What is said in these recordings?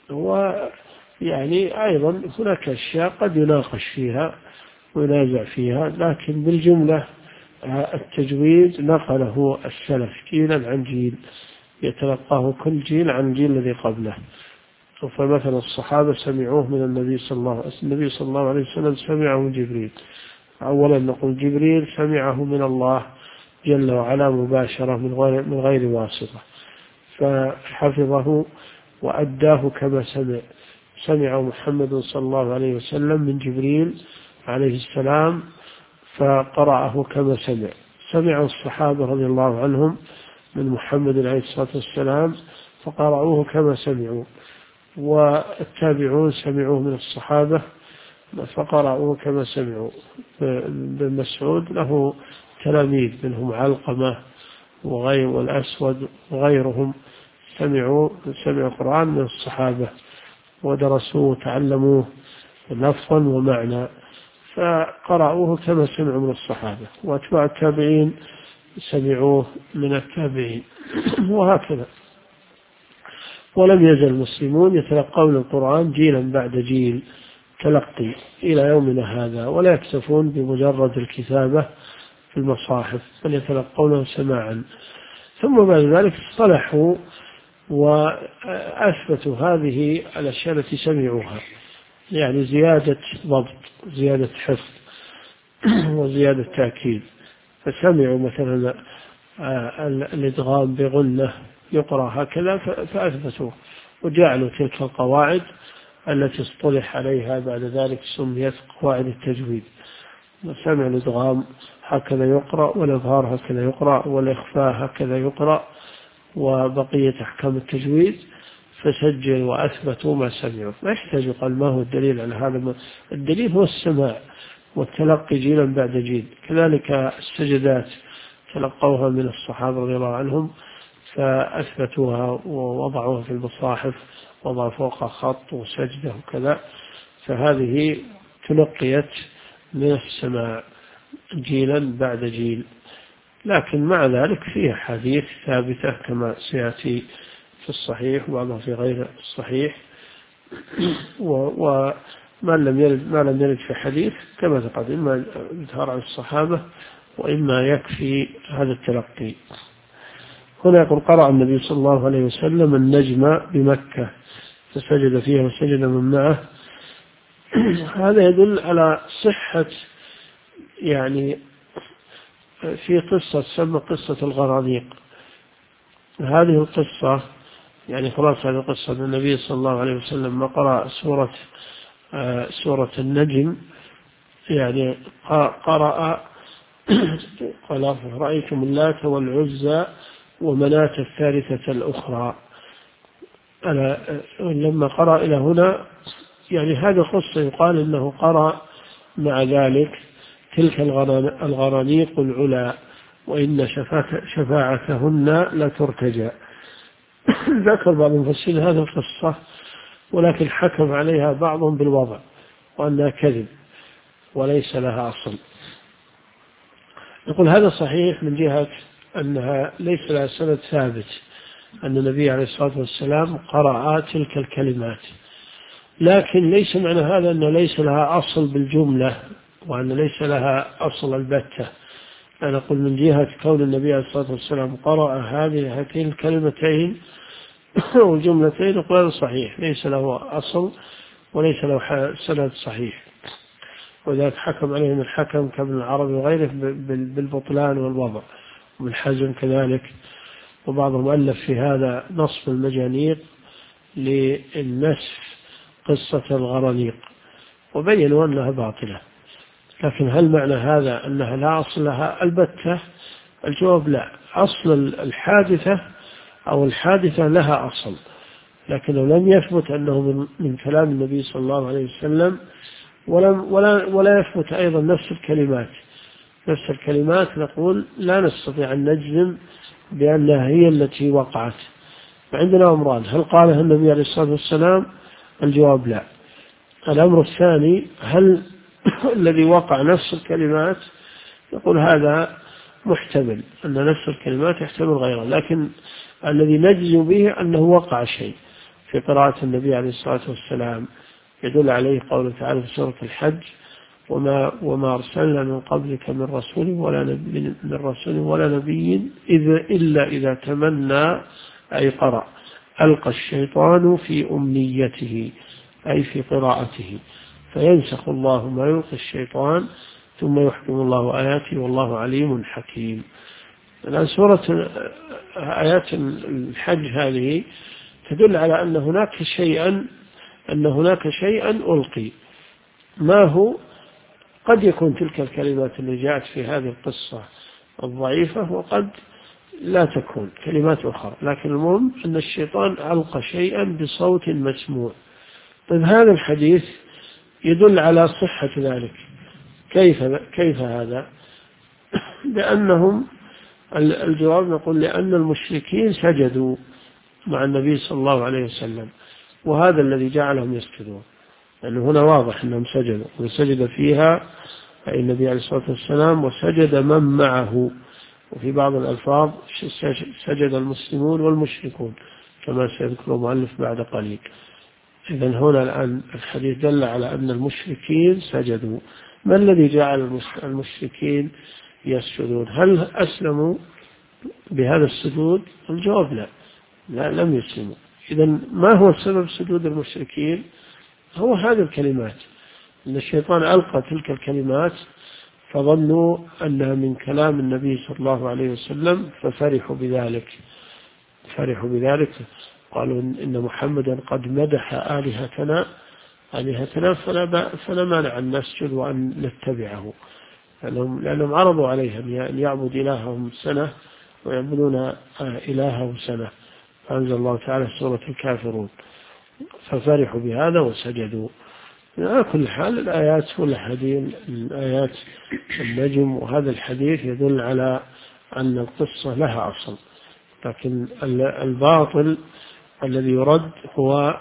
ويعني أيضا هناك أشياء قد يناقش فيها وينازع فيها، لكن بالجملة التجويد نقله السلف جيلا عن جيل، يتلقاه كل جيل عن الجيل الذي قبله. فمثلا الصحابة سمعوه من النبي صلى الله عليه وسلم سمعه من جبريل. أولا نقول جبريل سمعه من الله جل وعلا مباشرة من غير واسطة، فحفظه وأداه كما سمع محمد صلى الله عليه وسلم من جبريل عليه السلام فقرأه كما سمع الصحابة رضي الله عنهم من محمد عليه الصلاة والسلام فقرأوه كما سمعوا، والتابعون سمعوه من الصحابة فقرأوه كما سمعوا. بن مسعود له تلاميذ منهم علقمة والأسود وغيرهم سمعوا القرآن من الصحابة ودرسوه وتعلموه لفظا ومعنى، فقرأوه كما سمعوا من الصحابة، وأتباع التابعين سمعوه من التابعين، وهكذا. ولم يزل المسلمون يتلقون القرآن جيلا بعد جيل تلقي إلى يومنا هذا، ولا يكتفون بمجرد الكتابة في المصاحف بل يتلقونه سماعا. ثم بعد ذلك اصطلحوا وأثبتوا هذه الأشياء التي سمعوها، يعني زيادة ضبط، زيادة حفظ، وزيادة تأكيد. فسمعوا مثلا الإدغام بغنة يقرأ هكذا فأثبتوه، وجعلوا تلك القواعد التي اصطلح عليها بعد ذلك سميت قواعد التجويد. سمع الإدغام هكذا يقرأ، والإظهار هكذا يقرأ، والإخفاء هكذا يقرأ، وبقية أحكام التجويد، فسجل وأثبتوا ما سمعوا. ما يحتاج قال ما هو الدليل على هذا؟ الدليل هو السماع والتلقي جيلا بعد جيل. كذلك السجدات تلقوها من الصحابة رضي الله عنهم فأثبتوها ووضعوها في المصاحف، وضع فوق خط وسجدة وكذا، فهذه تلقيت من السماع جيلا بعد جيل. لكن مع ذلك فيها حديث ثابتة كما سيأتي في الصحيح وبعضها في غير الصحيح، وما لم يرد في حديث كما تقدم إما يظهر عن الصحابة وإما يكفي هذا التلقي. هنا يقول قرأ النبي صلى الله عليه وسلم النجم بمكة فسجد فيها وسجد من معه. هذا يدل على صحة، يعني في قصة تسمى قصة الغرانيق. هذه القصة يعني خلاص هذه القصة أن النبي صلى الله عليه وسلم ما قرأ سورة النجم، يعني قرأ قال رأيتم اللات والعزى ومناة الثالثة الأخرى. لما قرأ إلى هنا يعني هذه قصة يقال إنه قرأ مع ذلك تلك الغرانيق العلا وإن شفاعتهن لا ترتجى. ذكر بعض المفسرين هذه القصة، ولكن حكم عليها بعضهم بالوضع وأنها كذب وليس لها أصل. يقول هذا صحيح من جهة أنها ليس لها سند ثابت أن النبي عليه الصلاة والسلام قرأ تلك الكلمات، لكن ليس معنى هذا أن ليس لها أصل بالجملة وأن ليس لها أصل البتة. أنا أقول من جهة كون النبي عليه الصلاة والسلام قرأ هاتين الكلمتين والجملتين قول صحيح ليس له أصل وليس له سند صحيح، وذلك حكم عليهم الحكم كابن العربي وغيره بالبطلان والوضع، ومن حزم كذلك، وبعضهم ألف في هذا نصف المجانيق للنسف قصة الغرانيق وبينوا أنها باطلة. لكن هل معنى هذا أنها لا أصل لها البتة؟ الجواب لا، أصل الحادثة أو الحادثة لها أصل، لكنه لم يثبت أنه من كلام النبي صلى الله عليه وسلم، ولا يثبت أيضا نفس الكلمات نقول لا نستطيع أن نجزم بأنها هي التي وقعت. عندنا أمران، هل قالها النبي عليه الصلاة والسلام؟ الجواب لا. الأمر الثاني هل الذي وقع نفس الكلمات؟ يقول هذا محتمل أن نفس الكلمات يحتمل غيرها، لكن الذي نجزم به أنه وقع شيء، في قراءة النبي عليه الصلاة والسلام يدل عليه قوله تعالى في سورة الحج: وما أرسلنا من قبلك من رسول ولا نبي إلا إذا تمنى، أي قرأ، ألقى الشيطان في أمنيته، أي في قراءته، فينسخ الله ما يلقي الشيطان ثم يحكم الله آياته والله عليم حكيم. الآن سورة آيات الحج هذه تدل على أن هناك شيئا ألقي. ما هو؟ قد يكون تلك الكلمات اللي جاءت في هذه القصة الضعيفة، وقد لا تكون كلمات أخرى، لكن المهم أن الشيطان ألقى شيئا بصوت مسموع. طيب هذا الحديث يدل على صحة ذلك. كيف هذا؟ لأنهم الجواب نقول لأن المشركين سجدوا مع النبي صلى الله عليه وسلم، وهذا الذي جعلهم يسجدون، لأنه هنا واضح أنهم سجدوا، وسجد فيها أي النبي عليه الصلاة والسلام وسجد من معه، وفي بعض الألفاظ سجد المسلمون والمشركون كما سيذكر المؤلف بعد قليل. إذن هنا الآن الحديث دل على أن المشركين سجدوا. ما الذي جعل المشركين يسجدون؟ هل أسلموا بهذا السجود؟ الجواب لا، لم يسلموا. إذن ما هو سبب سجود المشركين؟ هو هذه الكلمات، أن الشيطان ألقى تلك الكلمات فظنوا أنها من كلام النبي صلى الله عليه وسلم، ففرحوا بذلك، قالوا إن محمدا قد مدح آلهتنا فلا مانع أن نسجد وأن نتبعه، لأنهم عرضوا عليهم أن يعبد إلههم سنة ويعبدون إلهه سنة، فأنزل الله تعالى سورة الكافرون، ففرحوا بهذا وسجدوا. على كل حال الآيات والحديث، الآيات النجم وهذا الحديث يدل على أن القصة لها أصل، لكن الباطل الذي يرد هو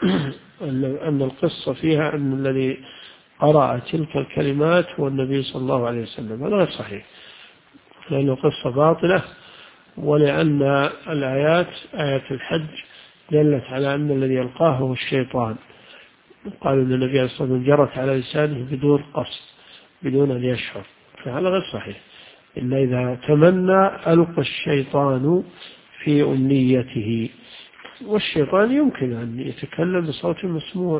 أن القصة فيها أن الذي قرأ تلك الكلمات هو النبي صلى الله عليه وسلم. هذا غير صحيح، لأن القصة باطلة، ولأن الآيات آيات الحج دلت على أن الذي يلقاه هو الشيطان. قالوا أن النبي عليه الصلاة والسلام جرت على لسانه بدون قصد، بدون أن يشعر، فهذا غير صحيح. إلا إذا تمنى ألقى الشيطان في أمنيته، والشيطان يمكن أن يتكلم بصوت مسموع،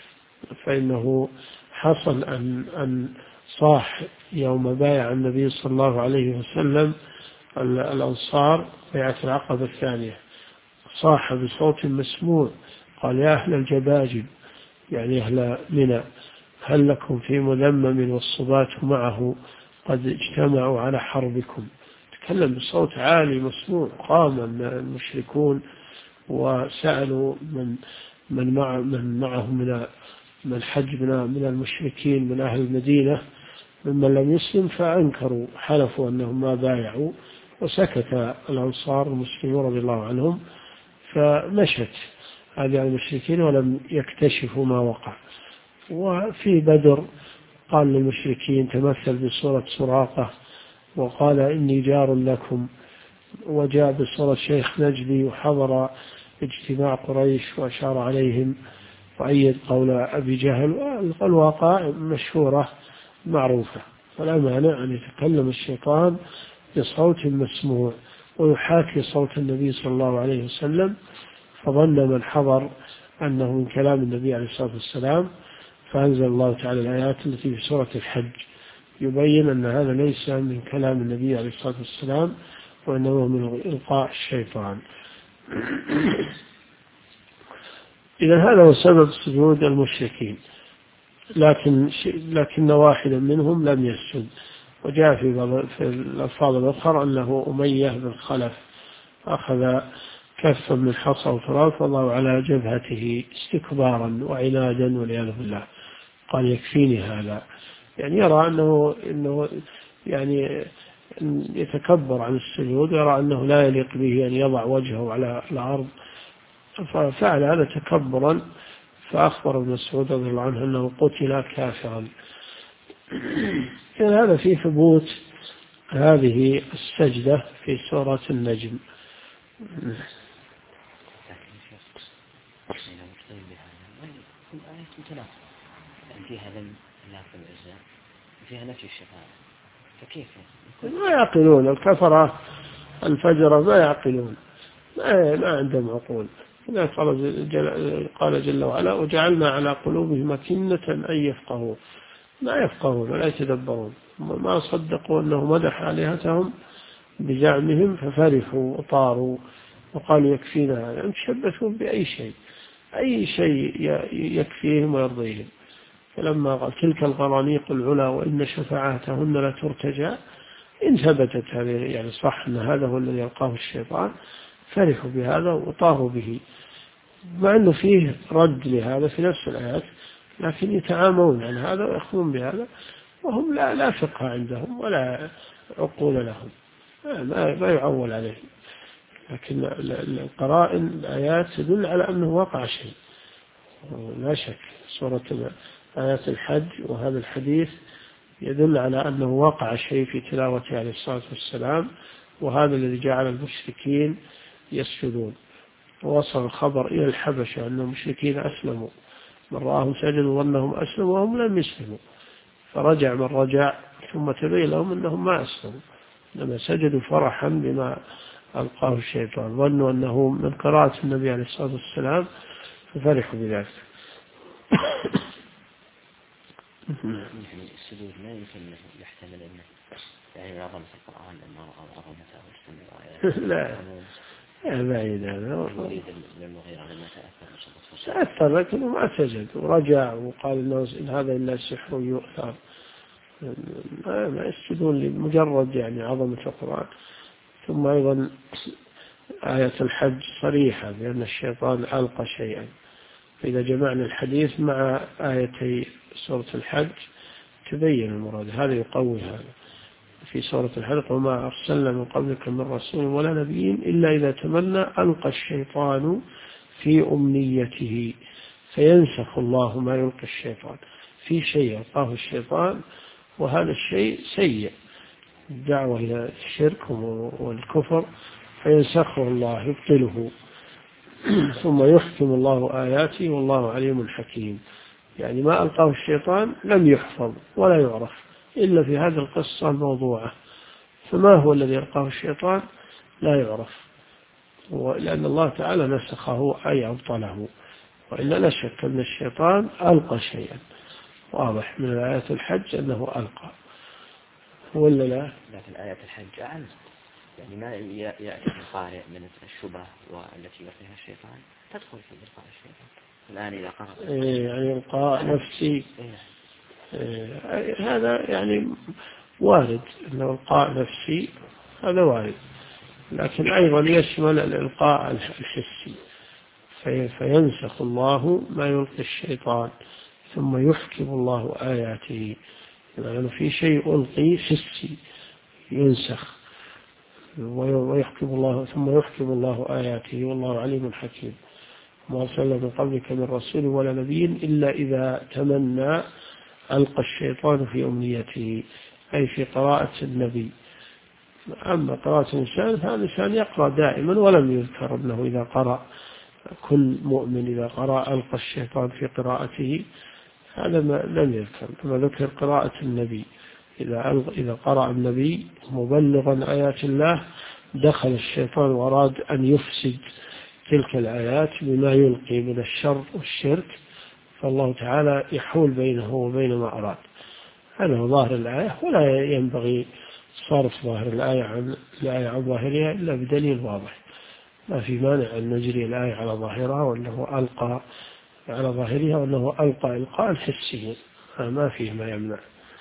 فإنه حصل أن صاح يوم بايع النبي صلى الله عليه وسلم الأنصار بيعة العقبة الثانية، صاح بصوت مسموع قال: يا أهل الجباجب، يعني أهل منى، هل لكم في مذمم والصبات معه قد اجتمعوا على حربكم. تكلم بصوت عالي مسموع. قام المشركون وسألوا من معه من حجبنا من المشركين من أهل المدينة ممن لم يسلم، فأنكروا، حلفوا أنهم ما بايعوا، وسكت الأنصار المسلمون رضي الله عنهم، فمشت هذه المشركين ولم يكتشفوا ما وقع. وفي بدر قال للمشركين، تمثل بصورة سراقة وقال: إني جار لكم، وجاء بصورة شيخ نجدي وحضر اجتماع قريش وأشار عليهم وأيد قول أبي جهل. الواقع مشهورة معروفة، فلا مانع أن يتكلم الشيطان بصوت مسموع ويحاكي صوت النبي صلى الله عليه وسلم، فظن من حضر أنه من كلام النبي عليه الصلاة والسلام، فأنزل الله تعالى الآيات التي في سورة الحج يبين أن هذا ليس من كلام النبي عليه الصلاة والسلام، وأنه من إلقاء الشيطان. إذا هذا هو سبب سجود المشركين، لكن واحدا منهم لم يسجد. وجاء في الألفاظ الأخرى أنه أمية بن خلف أخذ كفا من حصى وتراب فضعه على جبهته استكبارا وعنادا والعياذ بالله، قال: يكفيني هذا، يعني يرى أنه يعني يتكبر عن السجود، ويرى أنه لا يليق به أن يضع وجهه على الأرض، ففعل هذا تكبرا، فأخبر ابن مسعود رضي الله عنه أنه قتل كافرا. هذا في ثبوت هذه السجدة في سورة النجم. آيات متناقضة، يعني فيها ذم الله في العزة وفيها نفي الشفاعة، فكيف ما يعقلون الكفرة الفجرة، ما يعقلون، ما عندهم عقول. قال جل وعلا وجعلنا على قلوبهم أكنة أن يفقهوا، ما يفقهون ولا يتدبرون، ما صدقوا أنه مدح آلهتهم بزعمهم ففرحوا وطاروا وقالوا يكفينا هذا، يتشبثون بأي شيء، أي شيء يكفيهم ويرضيهم. فلما قال تلك الغرانيق العلا وإن شفاعتهن لا ترتجى، إن ثبتت هذه يعني صح أن هذا هو الذي يلقاه الشيطان، فرحوا بهذا وطاروا به، مع أنه فيه رد لهذا في نفس الآيات، لكن يتعامون عن هذا ويأخذون بهذا وهم لا فقه عندهم ولا عقول لهم، ما يعول عليهم. لكن القرائن الآيات تدل على أنه وقع شيء لا شك. سورة آيات الحج وهذا الحديث يدل على أنه وقع شيء في تلاوته عليه الصلاة والسلام، وهذا الذي جعل المشركين يسجدون. ووصل الخبر إلى الحبشة أن المشركين أسلموا، من رآهم سجدوا وأنهم أسلموا وهم لم يسلموا، فرجع من رجع ثم تبين لهم أنهم ما أسلموا، لما سجدوا فرحا بما ألقاه الشيطان، ظنوا أنه من قراءة النبي عليه الصلاة والسلام ففرحوا بذلك. السجود ما يمكن يحتمل أنه يعني عظمة القرآن لما رأى عظمته واستمر لا بعيد هذا، يريد للمغيرة لما تأثر لكنه ما سجد ورجع وقال إن هذا إلا سحر يؤثر، ما يسجدون لمجرد يعني عظمة القرآن. ثم أيضا آية الحج صريحة بأن الشيطان ألقى شيئا، فإذا جمعنا الحديث مع آيتي سورة الحج تبين المراد، هذا يقوي هذا. في سورة الحج وما أرسلنا من قبلك من رسول ولا نبي إلا إذا تمنى ألقى الشيطان في أمنيته فينسخ الله ما يلقي الشيطان. في شيء يلقاه الشيطان وهذا الشيء سيء، الدعوة إلى الشرك والكفر، فينسخه الله يبطله ثم يحكم الله آياته والله عليم حكيم. يعني ما ألقاه الشيطان لم يحفظ ولا يعرف إلا في هذه القصة الموضوعة، فما هو الذي ألقاه الشيطان لا يعرف، لأن الله تعالى نسخه أي أبطله، وإلا لا شك أن الشيطان ألقى شيئا، واضح من آيات الحج أنه ألقى، ولا لا؟ لكن آيات الحج أعلم، يعني ما يأتي القارئ من الشبهة والتي يلقيها الشيطان تدخل في إلقاء الشيطان الآن إذا قرأ يعني إلقاء نفسي، هذا يعني وارد أنه إلقاء نفسي، هذا وارد، لكن أيضا يشمل الإلقاء الحسي، فينسخ الله ما يلقي الشيطان ثم يحكم الله آياته، يعني في شيء ألقي حسي ينسخ ويحكم الله ثم يحكم الله آياته والله عليم حكيم. ما أرسلنا من قبلك من رسول ولا نبي إلا إذا تمنى ألقى الشيطان في أمنيته، أي في قراءة النبي. أما قراءة الإنسان فهذا الإنسان يقرأ دائما ولم يذكر أنه إذا قرأ، كل مؤمن إذا قرأ ألقى الشيطان في قراءته، هذا لم يذكر، كما ذكر قراءة النبي، إذا قرأ النبي مبلغا آيات الله دخل الشيطان وأراد أن يفسد تلك الآيات بما يلقي من الشر والشرك، فالله تعالى يحول بينه وبين ما أراد. هذا هو ظاهر الآية، ولا ينبغي صرف ظاهر الآية عن ظاهرها إلا بدليل واضح. ما في مانع أن نجري الآية على ظاهرها وأنه ألقى على ظاهرها وأنه ألقى إلقاء حسي، ما فيه ما يمنع.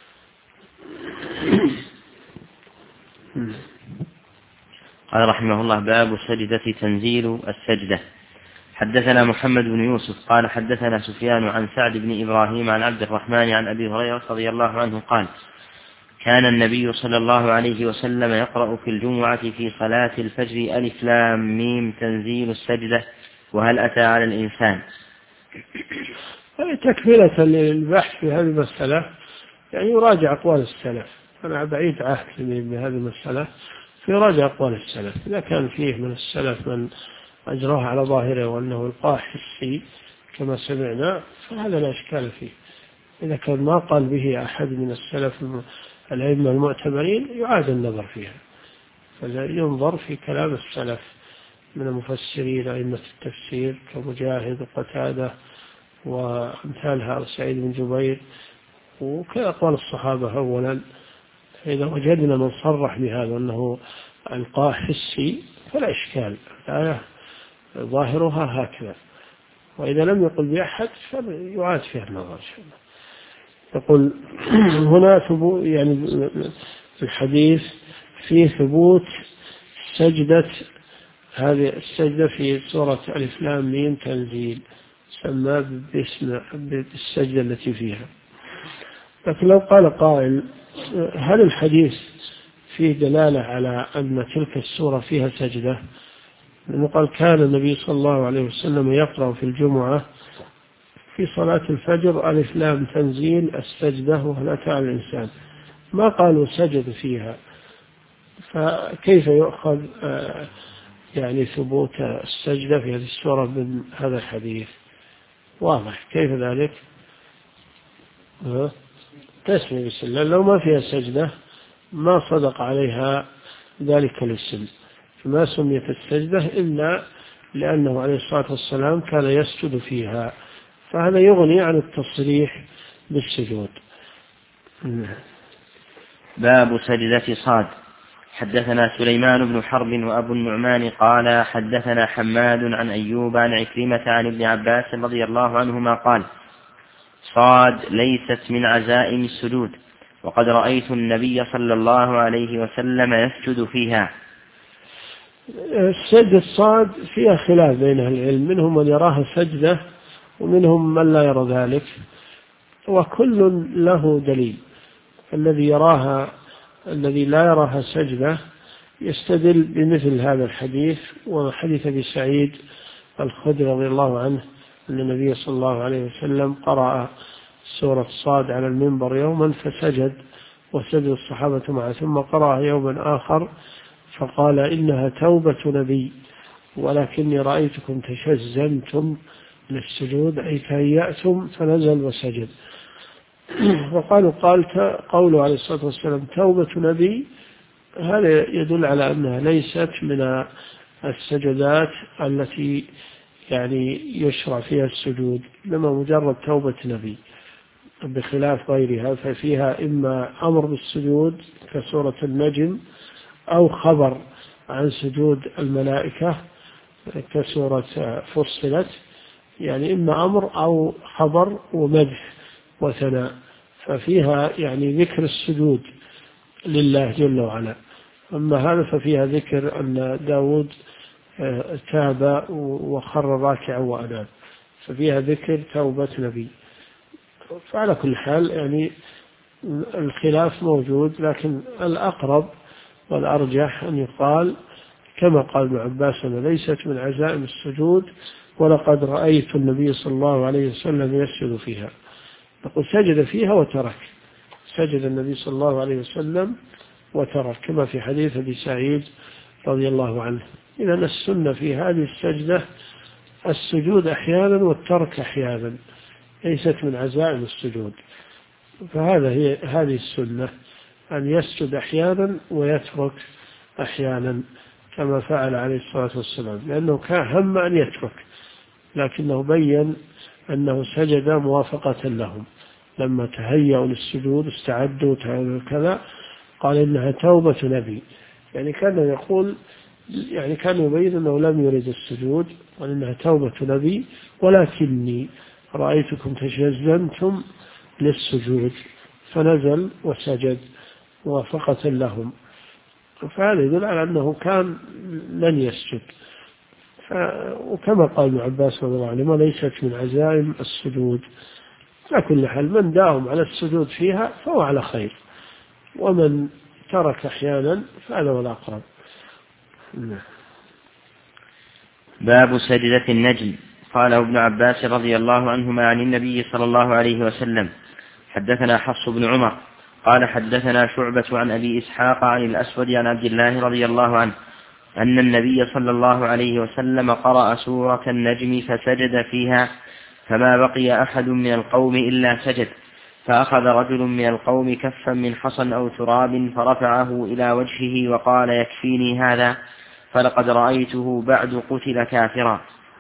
قال رحمه الله: باب السجدة تنزيل السجدة. حدثنا محمد بن يوسف قال حدثنا سفيان عن سعد بن إبراهيم عن عبد الرحمن عن أبي هريرة رضي الله عنه قال: كان النبي صلى الله عليه وسلم يقرأ في الجمعة في صلاة الفجر ألف لام ميم تنزيل السجدة وهل أتى على الإنسان. تكملة للبحث في هذه المسألة، يعني يراجع أقوال السلف، أنا بعيد عهد بهذه المسألة، في راجع أقوال السلف، إذا كان فيه من السلف من أجراها على ظاهره وأنه إلقاء حسي كما سمعنا فهذا لا إشكال فيه. إذا كان ما قال به أحد من السلف الأئمة المعتبرين يعاد النظر فيها، فينظر في كلام السلف من المفسرين أئمة التفسير كمجاهد وقتادة وأمثال هذا سعيد بن جبير وكأقوال الصحابة أولا. فإذا وجدنا من صرح بهذا أنه إلقاء حسي فلا إشكال، الآية ظاهرها هكذا. وإذا لم يقل بأحد فيعاد فيها النظر. يقول هنا ثبوت يعني الحديث فيه ثبوت سجدة، هذه السجدة في سورة ألف لام ميم تنزيل سمى باسم بالسجدة التي فيها. لكن لو قال قائل هل الحديث فيه دلالة على أن تلك السورة فيها سجدة؟ لأنه قال كان النبي صلى الله عليه وسلم يقرأ في الجمعة في صلاة الفجر ألف لام تنزيل السجدة وهل أتى على الإنسان، ما قالوا سجد فيها، فكيف يؤخذ يعني ثبوت السجدة في هذه السورة من هذا الحديث؟ واضح كيف ذلك؟ تسمية بسم الله لو ما فيها سجدة ما صدق عليها ذلك الاسم، فما سميت السجدة إلا لأنه عليه الصلاة والسلام كان يسجد فيها، فهذا يغني عن التصريح بالسجود. باب سجدة صاد. حدثنا سليمان بن حرب وأبو النعمان قال حدثنا حماد عن أيوب عن عكرمة عن ابن عباس رضي الله عنهما قال صاد ليست من عزائم السجود وقد رأيت النبي صلى الله عليه وسلم يسجد فيها. السجدة صاد فيها خلاف بين أهل العلم، منهم من يراها سجدة ومنهم من لا يرى ذلك، وكل له دليل. الذي لا يراها سجدة يستدل بمثل هذا الحديث وحديث أبي سعيد الخدري رضي الله عنه أن النبي صلى الله عليه وسلم قرأ سورة صاد على المنبر يوما فسجد وسجد الصحابة معه، ثم قرأ يوما آخر فقال إنها توبة نبي ولكني رأيتكم تشزمتم للسجود أي تهيأتم، فنزل وسجد. وقالوا قوله عليه الصلاة والسلام توبة نبي هذا يدل على أنها ليست من السجدات التي يعني يشرع فيها السجود، لما مجرد توبة نبي، بخلاف غيرها ففيها إما أمر بالسجود كسورة النجم أو خبر عن سجود الملائكة كسورة فصلت، يعني إما أمر أو خبر ومدح وثناء، ففيها يعني ذكر السجود لله جل وعلا. أما هذا ففيها ذكر أن داود تاب وخر راكعا وأناب، ففيها ذكر توبة نبي. فعلى كل حال يعني الخلاف موجود، لكن الأقرب والأرجح أن يقال كما قال ابن عباس أن ليست من عزائم السجود ولقد رأيت النبي صلى الله عليه وسلم يسجد فيها. نقول سجد فيها وترك، سجد النبي صلى الله عليه وسلم وترك كما في حديث أبي سعيد رضي الله عنه. إذا السنة في هذه السجدة السجود أحيانا والترك أحيانا، ليست من عزائم السجود. هذه السنة أن يسجد أحيانا ويترك أحيانا كما فعل عليه الصلاة والسلام، لأنه كان هم أن يترك لكنه بين أنه سجد موافقة لهم لما تهيأوا للسجود استعدوا كذا، قال إنها توبة نبي، يعني كان يقول يعني كان يبين أنه لم يرد السجود وإنها توبة نبي ولكني رأيتكم تشزمتم للسجود، فنزل وسجد موافقة لهم. فهذا يدل على أنه كان لن يسجد. وكما قال ابن عباس رضي الله عنه ليست من عزائم السجود. على كل حال من داوم على السجود فيها فهو على خير، ومن ترك أحيانا فهذا هو الأقرب. باب سجدة النجم. قال ابن عباس رضي الله عنهما عن النبي صلى الله عليه وسلم حدثنا حفص بن عمر قال حدثنا شعبة عن أبي إسحاق عن الأسود عن عبد الله رضي الله عنه أن النبي صلى الله عليه وسلم قرأ سورة النجم فسجد فيها، فما بقي أحد من القوم إلا سجد، فأخذ رجل من القوم كفا من حصى أو تراب فرفعه إلى وجهه وقال يكفيني هذا، فلقد رأيته بعد قتل كافرا.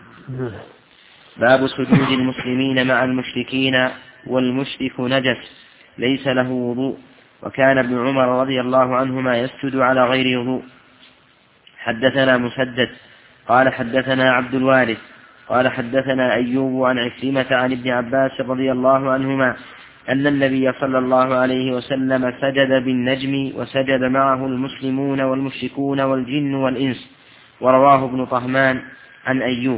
باب سجود المسلمين مع المشركين والمشرك نجس ليس له وضوء، وكان ابن عمر رضي الله عنهما يسجد على غير وضوء. حدثنا مسدد قال حدثنا عبد الوارث قال حدثنا أيوب عن عكرمة عن ابن عباس رضي الله عنهما أن النبي صلى الله عليه وسلم سجد بالنجم وسجد معه المسلمون والمشركون والجن والإنس، ورواه ابن طهمان عن أيوب.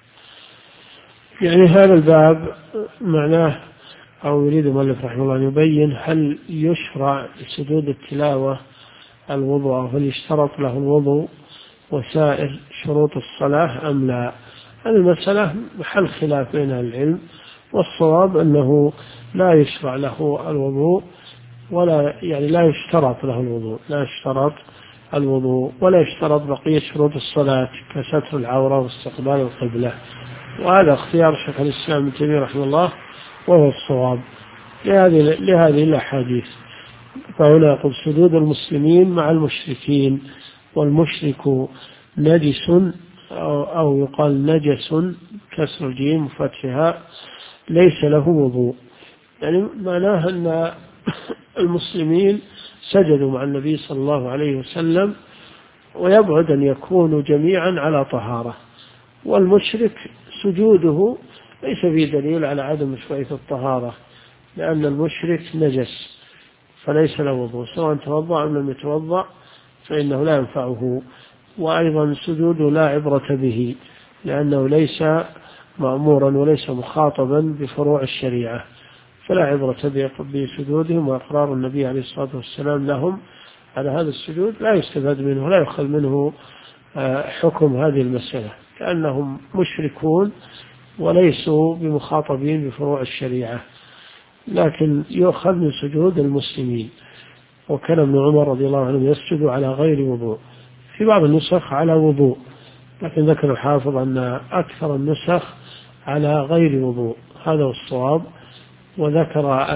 يعني هذا الباب معناه أو يريد المؤلف رحمه الله أن يبين هل يشرع لسجود التلاوة الوضوء أو هل يشترط له الوضوء وسائر شروط الصلاة أم لا. هذه المسألة محل خلاف بين العلم، والصواب أنه لا يشرع له الوضوء ولا يعني لا يشترط له الوضوء، لا يشترط الوضوء ولا يشترط بقية شروط الصلاة كستر العورة واستقبال القبلة، وهذا اختيار شيخ الإسلام ابن تيمية رحمه الله وهو الصواب لهذه الأحاديث. فهنا يقول سجود المسلمين مع المشركين، والمشرك نجس أو يقال نجس كسر الجيم وفتحها ليس له وضوء، يعني معناه أن المسلمين سجدوا مع النبي صلى الله عليه وسلم ويبعد أن يكونوا جميعا على طهارة، والمشرك سجوده ليس فيه دليل على عدم مشروعية الطهارة، لأن المشرك نجس فليس له وضوء سواء توضأ أم لم يتوضأ فإنه لا ينفعه، وأيضا سجوده لا عبرة به لأنه ليس مأمورا وليس مخاطبا بفروع الشريعة، فلا عبرة بسجودهم، وإقرار النبي عليه الصلاة والسلام لهم على هذا السجود لا يستفاد منه ولا يؤخذ منه حكم هذه المسألة، لأنهم مشركون وليسوا بمخاطبين بفروع الشريعة، لكن يؤخذ من سجود المسلمين. وكان ابن عمر رضي الله عنه يسجد على غير وضوء، في بعض النسخ على وضوء، لكن ذكر الحافظ أن أكثر النسخ على غير وضوء، هذا هو الصواب. وذكر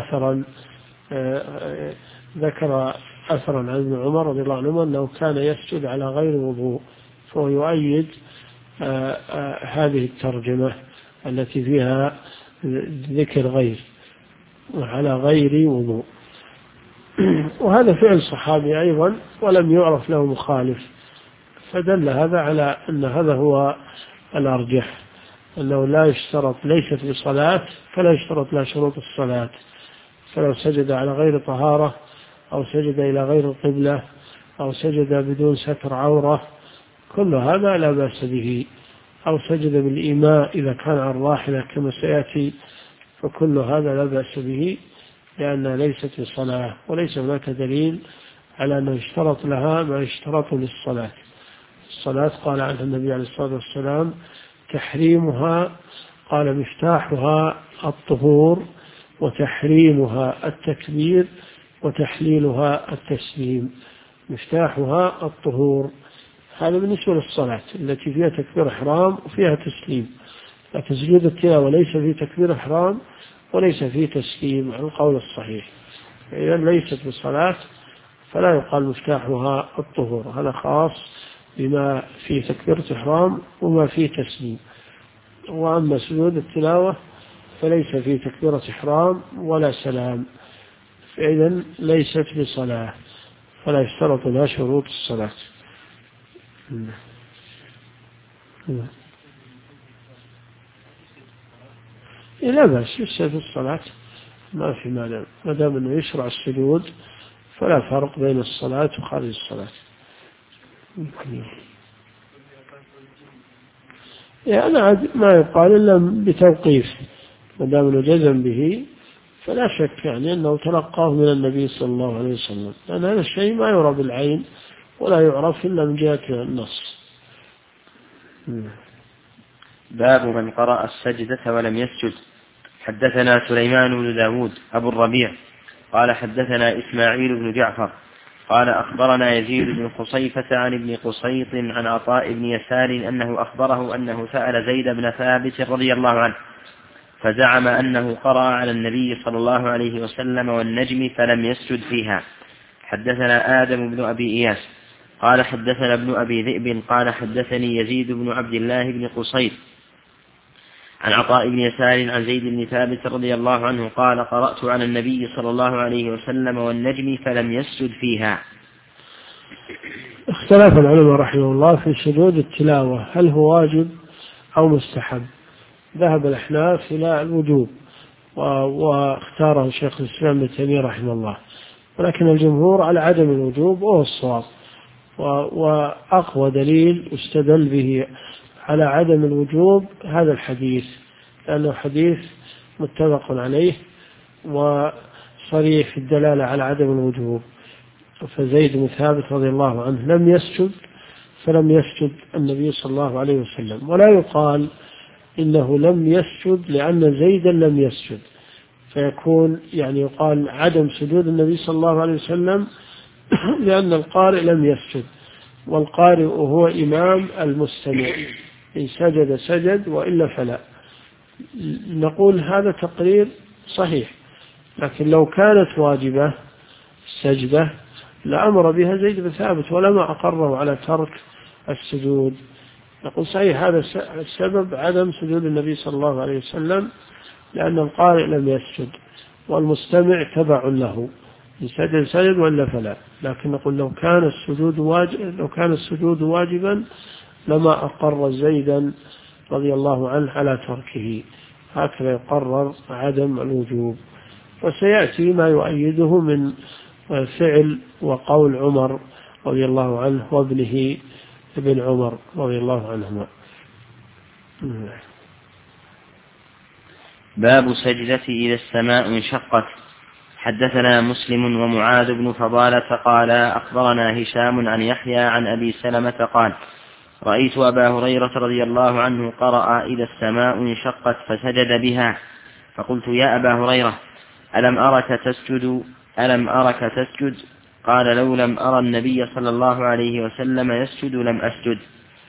أثرا عن ابن عمر رضي الله عنه أنه كان يسجد على غير وضوء، فهو يؤيد هذه الترجمة التي فيها ذكر غير على غير وضوء. وهذا فعل صحابي أيضا ولم يعرف له مخالف، فدل هذا على أن هذا هو الأرجح، أنه لا يشترط، ليست بصلاة فلا يشترط لها شروط الصلاة، فلو سجد على غير طهارة أو سجد إلى غير القبلة أو سجد بدون ستر عورة كل هذا لا بأس به، أو سجد بالإيماء إذا كان على الراحلة كما سيأتي، فكل هذا لا بأس به لأنها ليست بصلاة، وليس هناك دليل على أنه يشترط لها ما يشترط للصلاة. الصلاة قال عنها النبي عليه الصلاة والسلام تحريمها، قال مفتاحها الطهور وتحريمها التكبير وتحليلها التسليم، مفتاحها الطهور. هذا بالنسبة للصلاة التي فيها تكبير إحرام وفيها تسليم، لكن سجود التلاوة ليس فيه تكبير إحرام وليس فيه تسليم على القول الصحيح، إذا ليست بصلاة فلا يقال مفتاحها الطهور، هذا خاص بما فيه تكبيرة إحرام وما فيه تسليم. وأما سجود التلاوة فليس فيه تكبيرة إحرام ولا سلام، فإذا ليست بصلاة فلا يشترط لها شروط الصلاة. لا بأس يسجد في الصلاة، ما في مانع ما دام أنه يشرع السجود فلا فرق بين الصلاة وخارج الصلاة. يعني ما يقال إلا بتوقيف، ما دام أنه جزم به فلا شك يعني أنه تلقاه من النبي صلى الله عليه وسلم، لأن هذا الشيء ما يرى بالعين ولا يعرف إلا من جهة النص. باب من قرأ السجدة ولم يسجد. حدثنا سليمان بن داود أبو الربيع قال حدثنا إسماعيل بن جعفر قال أخبرنا يزيد بن خصيفة عن ابن قصيط عن عطاء بن يسار أنه أخبره أنه سأل زيد بن ثابت رضي الله عنه فزعم أنه قرأ على النبي صلى الله عليه وسلم والنجم فلم يسجد فيها. حدثنا آدم بن أبي إياس قال حدثنا ابن أبي ذئب قال حدثني يزيد بن عبد الله بن قصيط عن عطاء بن يسار عن زيد بن ثابت رضي الله عنه قال قرأت على النبي صلى الله عليه وسلم والنجم فلم يسجد فيها. اختلف العلماء رحمه الله في سجود التلاوة هل هو واجب أو مستحب. ذهب الأحناف إلى الوجوب واختاره شيخ الإسلام ابن تيمية رحمه الله، ولكن الجمهور على عدم الوجوب وهو الصواب، وأقوى دليل استدل به على عدم الوجوب هذا الحديث، لأنه حديث متفق عليه وصريح في الدلالة على عدم الوجوب. فزيد بن ثابت رضي الله عنه لم يسجد فلم يسجد النبي صلى الله عليه وسلم، ولا يقال إنه لم يسجد لأن زيدا لم يسجد، فيكون يعني يقال عدم سجود النبي صلى الله عليه وسلم لأن القارئ لم يسجد، والقارئ هو إمام المستمع، إن سجد سجد وإلا فلا. نقول هذا تقرير صحيح، لكن لو كانت واجبة السجدة لأمر بها زيد بن ثابت ولما أقره على ترك السجود. نقول صحيح هذا السبب عدم سجود النبي صلى الله عليه وسلم لأن القارئ لم يسجد والمستمع تبع له، إن سجد سجد وإلا فلا. لكن نقول لو كان السجود واجبا لما أقر زيدا رضي الله عنه على تركه، هكذا يقرر عدم الوجوب. وسيأتي ما يؤيده من فعل وقول عمر رضي الله عنه وابنه ابن عمر رضي الله عنهما. باب سجدة إذا السماء انشقت. حدثنا مسلم ومعاذ بن فضالة قال أخبرنا هشام عن يحيى عن أبي سلمة قال رأيت أبا هريرة رضي الله عنه قرأ إذا السماء انشقت فسجد بها، فقلت يا أبا هريرة ألم أرك تسجد؟ قال لو لم أرى النبي صلى الله عليه وسلم يسجد لم أسجد.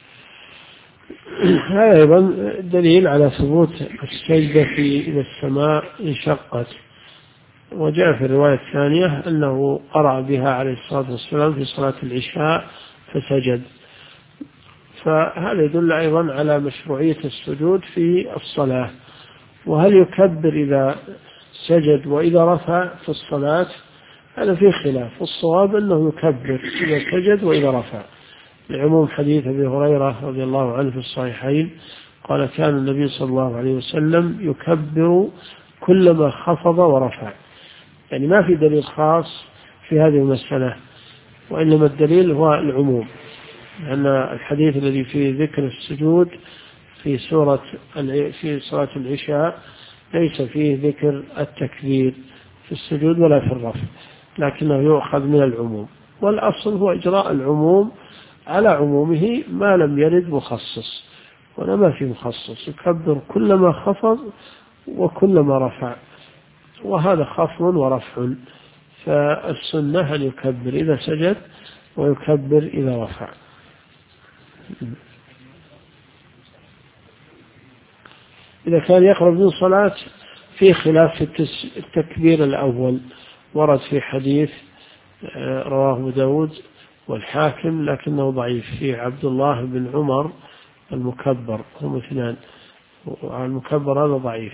هذا أيضا دليل على ثبوت السجدة في إذا السماء انشقت. وجاء في الرواية الثانية أنه قرأ بها عليه الصلاة والسلام في صلاة العشاء فسجد. فهذا يدل أيضا على مشروعية السجود في الصلاة. وهل يكبر إذا سجد وإذا رفع في الصلاة؟ هذا فيه خلاف، والصواب أنه يكبر إذا سجد وإذا رفع، لعموم حديث أبي هريرة رضي الله عنه في الصحيحين قال كان النبي صلى الله عليه وسلم يكبر كلما خفض ورفع. يعني ما في دليل خاص في هذه المسألة، وإنما الدليل هو العموم، لأن الحديث الذي فيه ذكر السجود في صلاة العشاء ليس فيه ذكر التكبير في السجود ولا في الرفع، لكنه يؤخذ من العموم، والأصل هو إجراء العموم على عمومه ما لم يرد مخصص، ولا ما في مخصص، يكبر كلما خفض وكلما رفع، وهذا خفض ورفع. فالسنة أن يكبر إذا سجد ويكبر إذا رفع. إذا كان يقرب من صلاة في خلاف في التكبير الأول، ورد في حديث رواه أبو داود والحاكم لكنه ضعيف، في عبد الله بن عمر المكبر، هم اثنان، المكبر هذا ضعيف.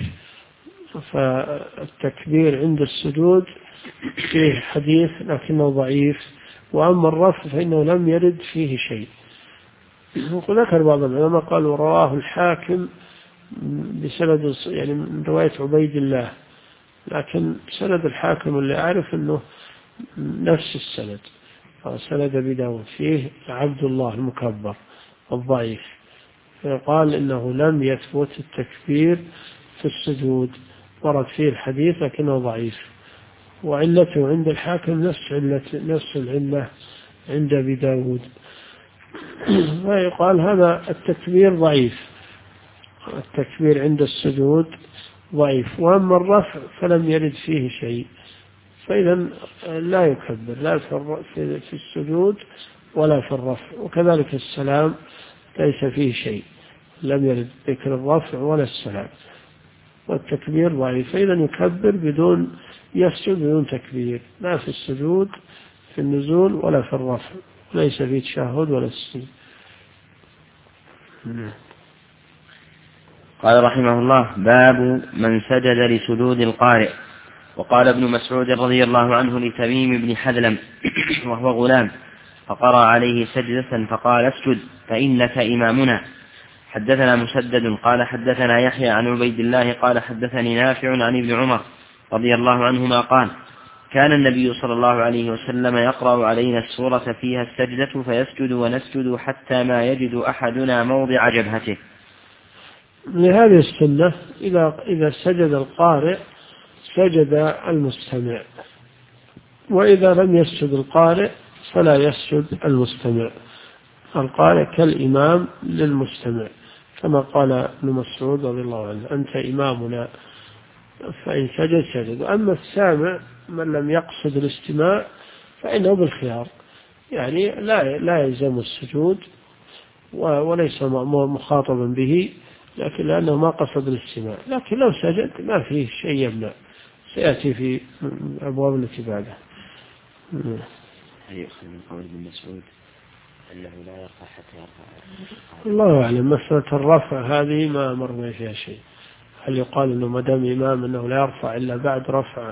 فالتكبير عند السجود فيه حديث لكنه ضعيف، وأما الرفع فإنه لم يرد فيه شيء. وذكر بعض العلماء قالوا رواه الحاكم بسند يعني من رواية عبيد الله، لكن سند الحاكم اللي أعرف أنه نفس السند، سند أبي داود فيه عبد الله المكبر الضعيف، فقال إنه لم يثبت التكبير في السجود، ورد فيه الحديث لكنه ضعيف، وعلته عند الحاكم نفس العلة عند أبي داود. فيقال هذا التكبير ضعيف، التكبير عند السجود ضعيف، وأما الرفع فلم يرد فيه شيء، فإذا لا يكبر لا في السجود ولا في الرفع. وكذلك السلام ليس فيه شيء، لم يرد ذكر الرفع ولا السلام، والتكبير ضعيف، فإذا يكبر بدون يسجد بدون تكبير، لا في السجود في النزول ولا في الرفع، ليس فيه تشهد ولا السجود. قال رحمه الله: باب من سجد لسجود القارئ. وقال ابن مسعود رضي الله عنه لتميم بن حذلم وهو غلام فقرأ عليه سجدة فقال: اسجد فإنك إمامنا. حدثنا مسدد قال حدثنا يحيى عن عبيد الله قال حدثني نافع عن ابن عمر رضي الله عنهما قال: كان النبي صلى الله عليه وسلم يقرأ علينا السورة فيها السجدة فيسجد ونسجد حتى ما يجد أحدنا موضع جبهته. لهذه السنة إذا سجد القارئ سجد المستمع، وإذا لم يسجد القارئ فلا يسجد المستمع. القارئ كالإمام للمستمع، كما قال ابن مسعود رضي الله عنه: أنت إمامنا، فإن سجد سجد. أما السامع من لم يقصد الاستماع فإنه بالخيار، يعني لا يلزم السجود وليس مخاطبا به، لكن لأنه ما قصد الاستماع. لكن لو سجد ما فيه شيء يمنع، سيأتي في أبواب العبادة. هل يؤخذ من قول ابن مسعود أنه لا يرفع حتى يرفع؟ الله أعلم. مسألة الرفع هذه ما مرنا فيها شيء. هل يقال أنه ما دام إمام أنه لا يرفع إلا بعد رفع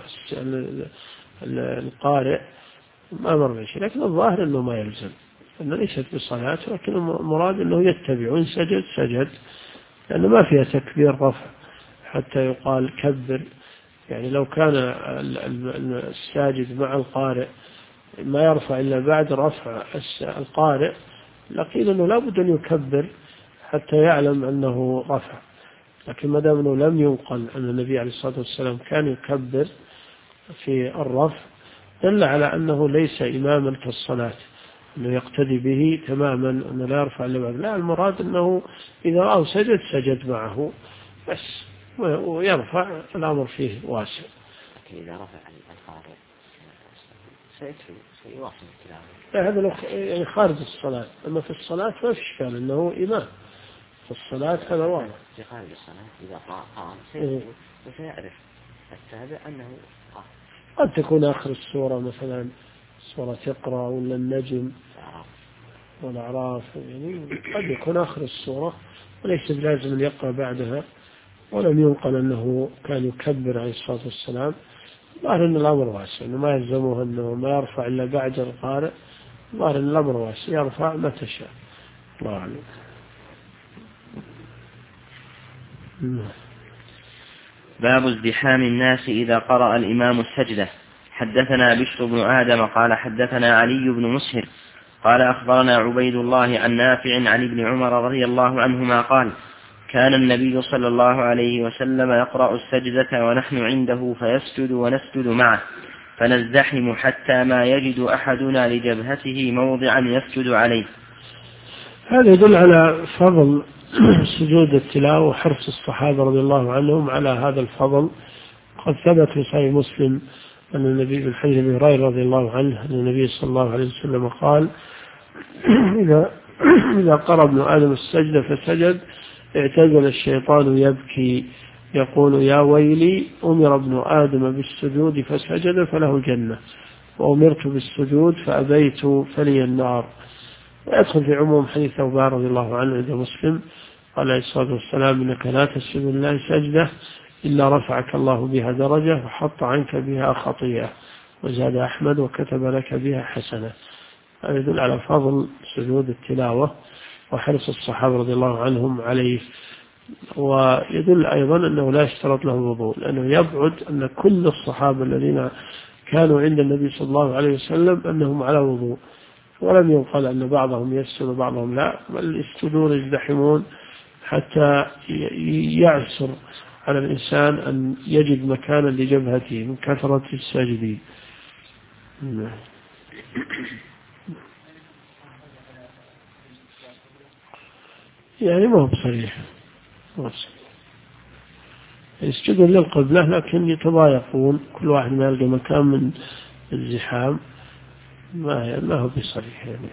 القارئ؟ ما مرنا شيء، لكن الظاهر أنه ما يلزم، أنه ليست بصلاة، لكن المراد أنه يتبع، وإن سجد سجد، لأنه ما فيها تكبير رفع حتى يقال كبر. يعني لو كان الساجد مع القارئ ما يرفع إلا بعد رفع القارئ لقيل أنه لا بد أن يكبر حتى يعلم أنه رفع. لكن ما دام أنه لم ينقل أن النبي عليه الصلاة والسلام كان يكبر في الرفع دل على أنه ليس إماما كالصلاة، أنه يقتدي به تماما أنه لا يرفع إلا بعد. لا، المراد أنه إذا رأى سجد معه بس، ويرفع، الأمر فيه واسع. لكن إذا رفع القارئ سيواصل التلاوة. لا، هذا يعني خارج الصلاة، أما في الصلاة ما في إشكال أنه إمام في الصلاة، هذا واضح. في خارج الصلاة إذا قام وسيعرف التابع أنه قد تكون آخر السورة مثلا سورة اقرأ ولا النجم والأعراف، يعني قد يكون آخر السورة وليس بلازم أن يقرأ بعدها، ولم ينقل أنه كان يكبر عليه الصلاة والسلام. ظاهر أن الأمر واسع، أنه ما يلزمه أنه ما يرفع إلا بعد القارئ، ظاهر أن الأمر واسع، يرفع متى شاء. الله أعلم. باب ازدحام الناس إذا قرأ الإمام السجدة. حدثنا بشر بن آدم قال حدثنا علي بن مسهر قال أخبرنا عبيد الله عن نافع عن ابن عمر رضي الله عنهما قال: كان النبي صلى الله عليه وسلم يقرأ السجدة ونحن عنده فيسجد ونسجد معه، فنزدحم حتى ما يجد أحدنا لجبهته موضعا يسجد عليه. هذا يدل على فضل سجود التلاوة وحرص الصحابة رضي الله عنهم على هذا الفضل. قد ثبت في صحيح مسلم أن النبي من حديث أبي هريرة رضي الله عنه أن النبي صلى الله عليه وسلم قال: إذا قرأ ابن آدم السجدة فسجد اعتزل الشيطان يبكي يقول: يا ويلي، أمر ابن آدم بالسجود فسجد فله الجنة، وأمرت بالسجود فأبيت فلي النار. ويدخل في عموم حديث ثوبان رضي الله عنه عند مسلم قال عليه الصلاة والسلام: إنك لا تسجد لله سجدة إلا رفعك الله بها درجة وحط عنك بها خطيئة، وزاد أحمد: وكتب لك بها حسنة. هذا يدل على فضل سجود التلاوة وحرص الصحابة رضي الله عنهم عليه. ويدل أيضا أنه لا يشترط له الوضوء، لأنه يبعد أن كل الصحابة الذين كانوا عند النبي صلى الله عليه وسلم أنهم على وضوء، ولم ينقل أن بعضهم يسجد وبعضهم لا، بل يسجدون يزدحمون حتى يعسر على الإنسان أن يجد مكانا لجبهته من كثرة الساجدين. يعني ما هو بصريح، يسجدون للقبلة لكن يتضايقون، كل واحد ما يلقى مكان من الزحام ما هو بصريح يعني.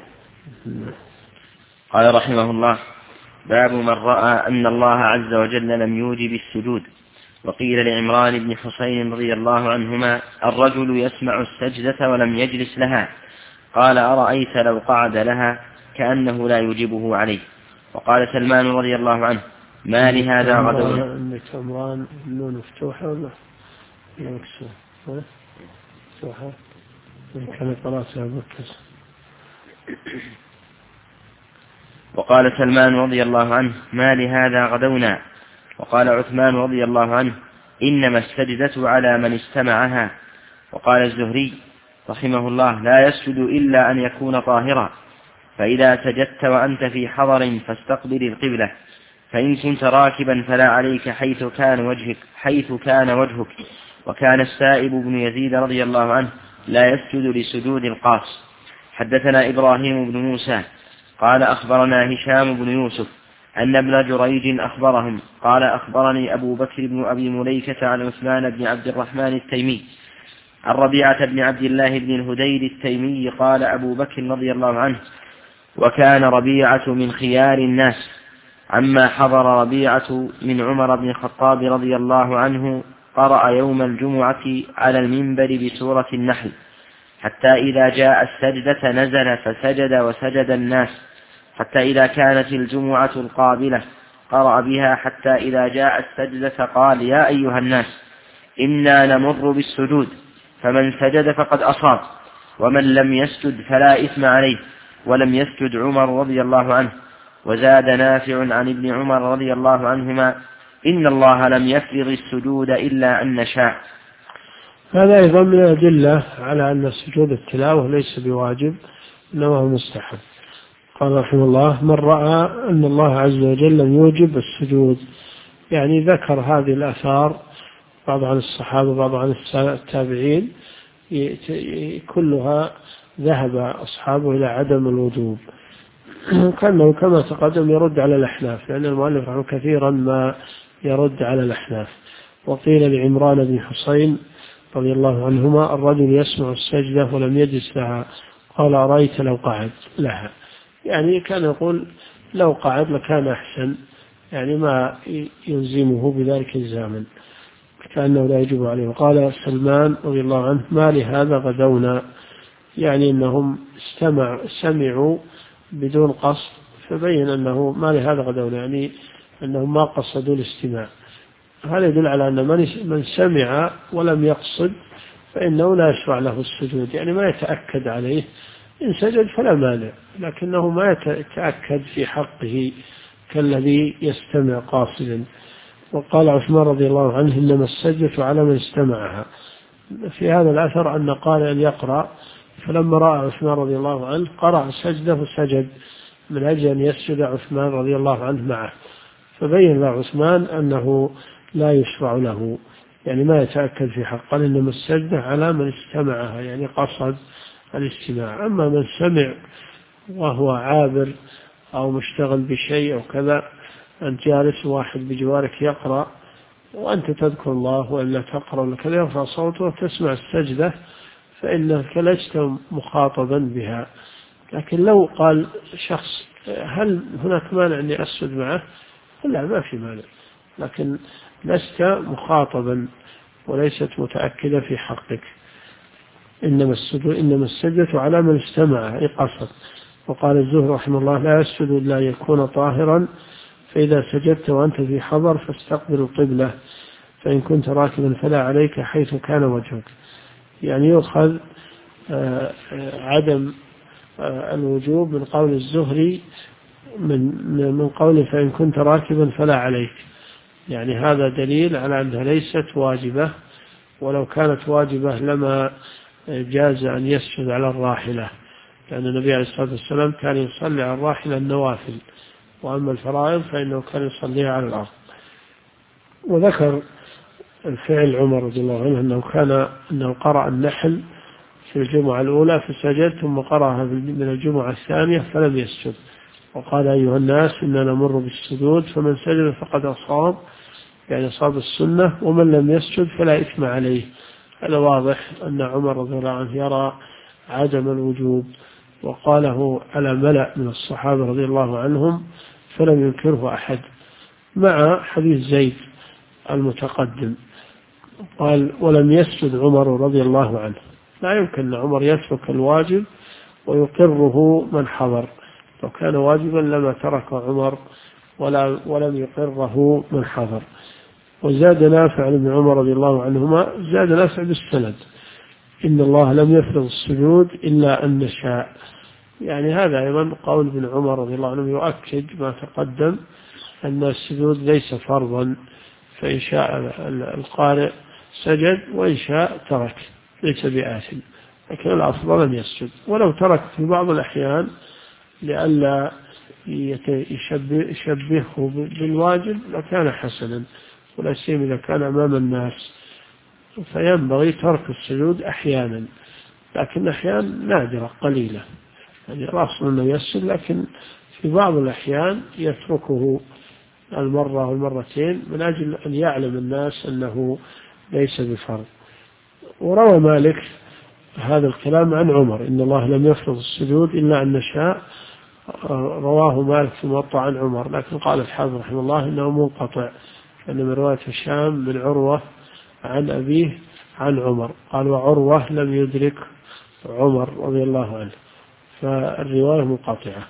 قال رحمه الله: باب من رأى أن الله عز وجل لم يوجب السجود. وقيل لعمران بن حسين رضي الله عنهما: الرجل يسمع السجدة ولم يجلس لها، قال: أرأيت لو قعد لها كأنه لا يجيبه عليه. وقال سلمان رضي الله عنه: ما لهذا غدونا. عندك عمران النون مفتوحة ولا مكسورة؟ مفتوحة كان قراءتها مكسورة. وقال سلمان رضي الله عنه: ما لهذا غدونا. وقال عثمان رضي الله عنه: إنما السجدة على من استمعها. وقال الزهري رحمه الله: لا يسجد إلا أن يكون طاهرا، فإذا سجدت وأنت في حضر فاستقبل القبلة، فإن كنت راكبا فلا عليك حيث كان وجهك. وكان السائب بن يزيد رضي الله عنه لا يسجد لسجود القاص. حدثنا إبراهيم بن موسى قال أخبرنا هشام بن يوسف أن ابن جريج أخبرهم قال: أخبرني أبو بكر بن أبي مليكة عن عثمان بن عبد الرحمن التيمي عن ربيعة بن عبد الله بن الهديل التيمي قال أبو بكر رضي الله عنه: وكان ربيعة من خيار الناس، عما حضر ربيعة من عمر بن الخطاب رضي الله عنه قرأ يوم الجمعة على المنبر بسورة النحل، حتى إذا جاء السجدة نزل فسجد وسجد الناس، حتى إذا كانت الجمعة القابلة قرأ بها، حتى إذا جاء السجدة قال: يا أيها الناس إنا نمر بالسجود، فمن سجد فقد أصاب، ومن لم يسجد فلا إثم عليه. ولم يسجد عمر رضي الله عنه. وزاد نافع عن ابن عمر رضي الله عنهما: إن الله لم يفرض السجود إلا أن نشاء. هذا أيضا من الأدلة على أن سجود التلاوة ليس بواجب إنما هو مستحب. قال رحمه الله: من رأى أن الله عز وجل لم يوجب السجود، يعني ذكر هذه الآثار، بعض عن الصحابة بعض عن التابعين، كلها ذهب أصحابه إلى عدم الوجوب، كأنه كما تقدم يرد على الأحناف، لأن المؤلف رحمه كثيرا ما يرد على الأحناف. وقيل لعمران بن حسين رضي الله عنهما: الرجل يسمع السجدة ولم يجلس لها، قال: أرأيت لو قعد لها. يعني كان يقول لو قعد لكان أحسن، يعني ما يلزمه بذلك الزامن، كأنه لا يجب عليه. وقال سلمان رضي الله عنه: ما لهذا غدونا، يعني أنهم سمعوا بدون قصد، فبين أنه ما لهذا غدونا، يعني أنهم ما قصدوا الاستماع. هذا يدل على أن من سمع ولم يقصد فإنه لا يشرع له السجود، يعني ما يتأكد عليه، إن سجد فلا مانع، لكنه ما يتأكد في حقه كالذي يستمع قاصدا. وقال عثمان رضي الله عنه: إنما السجدة على من استمعها. في هذا الأثر أن قال أن يقرأ، فلما رأى عثمان رضي الله عنه قرأ السجدة فسجد من أجل أن يسجد عثمان رضي الله عنه معه، فبين له عثمان أنه لا يشرع له، يعني ما يتأكد في حقه، إنما السجدة على من استمعها، يعني قصد الاستماع. أما من سمع وهو عابر أو مشتغل بشيء أو كذا، أنت جالس واحد بجوارك يقرأ وأنت تذكر الله وإلا تقرأ ولا كذا، يرفع صوته وتسمع السجدة، فإنك لست مخاطبا بها. لكن لو قال شخص: هل هناك مانع أني أسجد معه؟ لا، ما في مانع، لكن لست مخاطبا وليست متأكدة في حقك. إنما السجدة على من استمع، أي قصد. وقال الزهري رحمه الله: لا يسجد إلا يكون طاهرا، فإذا سجدت وأنت في حضر فاستقبل القبلة، فإن كنت راكبا فلا عليك حيث كان وجهك. يعني يؤخذ عدم الوجوب من قول الزهري من قوله فإن كنت راكبا فلا عليك، يعني هذا دليل على أنها ليست واجبة، ولو كانت واجبة لما جاز أن يسجد على الراحلة، لأن النبي عليه الصلاة والسلام كان يصلي على الراحلة النوافل، وأما الفرائض فإنه كان يصليها على الأرض. وذكر الفعل عمر رضي الله عنه أنه قرأ النحل في الجمعة الأولى فسجد، ثم قرأها من الجمعة الثانية فلم يسجد، وقال: أيها الناس إننا نمر بالسجود، فمن سجد فقد أصاب، يعني صاب السنة، ومن لم يسجد فلا إثم عليه. هذا واضح أن عمر رضي الله عنه يرى عدم الوجوب، وقاله على ملأ من الصحابة رضي الله عنهم فلم ينكره أحد، مع حديث زيد المتقدم قال ولم يسجد عمر رضي الله عنه. لا يمكن أن عمر يترك الواجب ويقره من حضر، لو كان واجبا لما ترك عمر ولم يقره من حضر. وزاد نافع بن عمر رضي الله عنهما، زاد نافع بالسند إن الله لم يفرض السجود إلا أن نشاء. يعني هذا أيضا قول ابن عمر رضي الله عنه يؤكد ما تقدم أن السجود ليس فرضا، فإن شاء القارئ سجد وإن شاء ترك ليس بآثم، لكن الأفضل أن يسجد، ولو ترك في بعض الأحيان لئلا يشبهه بالواجب لكان حسنا، ولا سيما إذا كان أمام الناس، فينبغي ترك السجود أحيانا، لكن أحيانا نادرة قليلة، يعني الأصل أنه يسجد، لكن في بعض الأحيان يتركه المرة والمرتين من أجل أن يعلم الناس أنه ليس بفرض. وروى مالك هذا الكلام عن عمر إن الله لم يفرض السجود إلا أن نشاء، رواه مالك في الموطأ عن عمر، لكن قال الحافظ رحمه الله إنه منقطع، أن من رواية هشام بن عروة عن أبيه عن عمر، قال وعروة لم يدرك عمر رضي الله عنه، فالرواية منقطعة.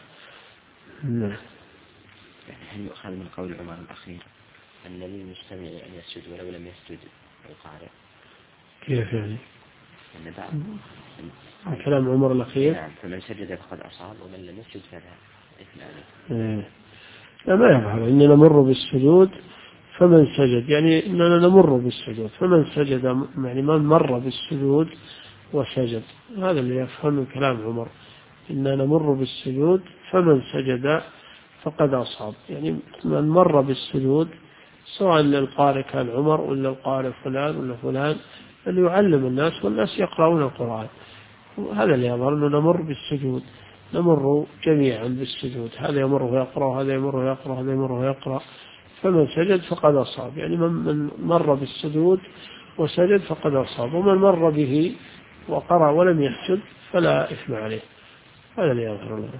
هل يؤخذ من قول عمر الأخير أن للمجتمع أن يسجد ولو لم يسجد القارئ؟ كيف يعني؟ أن بعض كلام عمر الأخير نعم فمن سجد فقد أصاب ومن لم يسجد فلا إثم عليه. لا ما يفعل، إننا نمر بالسجود فمن سجد، يعني إننا نمر بالسجود فمن سجد، يعني من مر بالسجود وسجد، هذا اللي يفهم من كلام عمر، إننا نمر بالسجود فمن سجد فقد أصاب، يعني من مر بالسجود سواء للقارئ كان عمر ولا القارئ فلان ولا فلان، اللي يعلم الناس والناس يقرؤون القرآن، هذا اللي يظهر أنه نمر بالسجود، نمر جميعا بالسجود، هذا يمر ويقرأ هذا يمر ويقرأ هذا يمر ويقرأ، فمن سجد فقد أصاب، يعني من مر بالسجود وسجد فقد أصاب، ومن مر به وقرأ ولم يسجد فلا إثم عليه، هذا اللي يظهر له.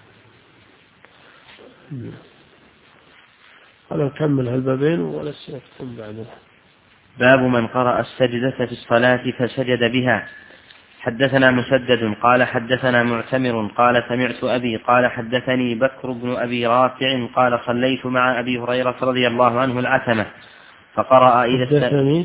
هذا نكمل هالبابين ولا سنكتم بعده. باب من قرأ السجدة في الصلاة فسجد بها. حدثنا مسدد قال حدثنا معتمر قال سمعت أبي قال حدثني بكر بن أبي رافع قال صليت مع أبي هريرة رضي الله عنه العتمة فقرأ إذا حدثني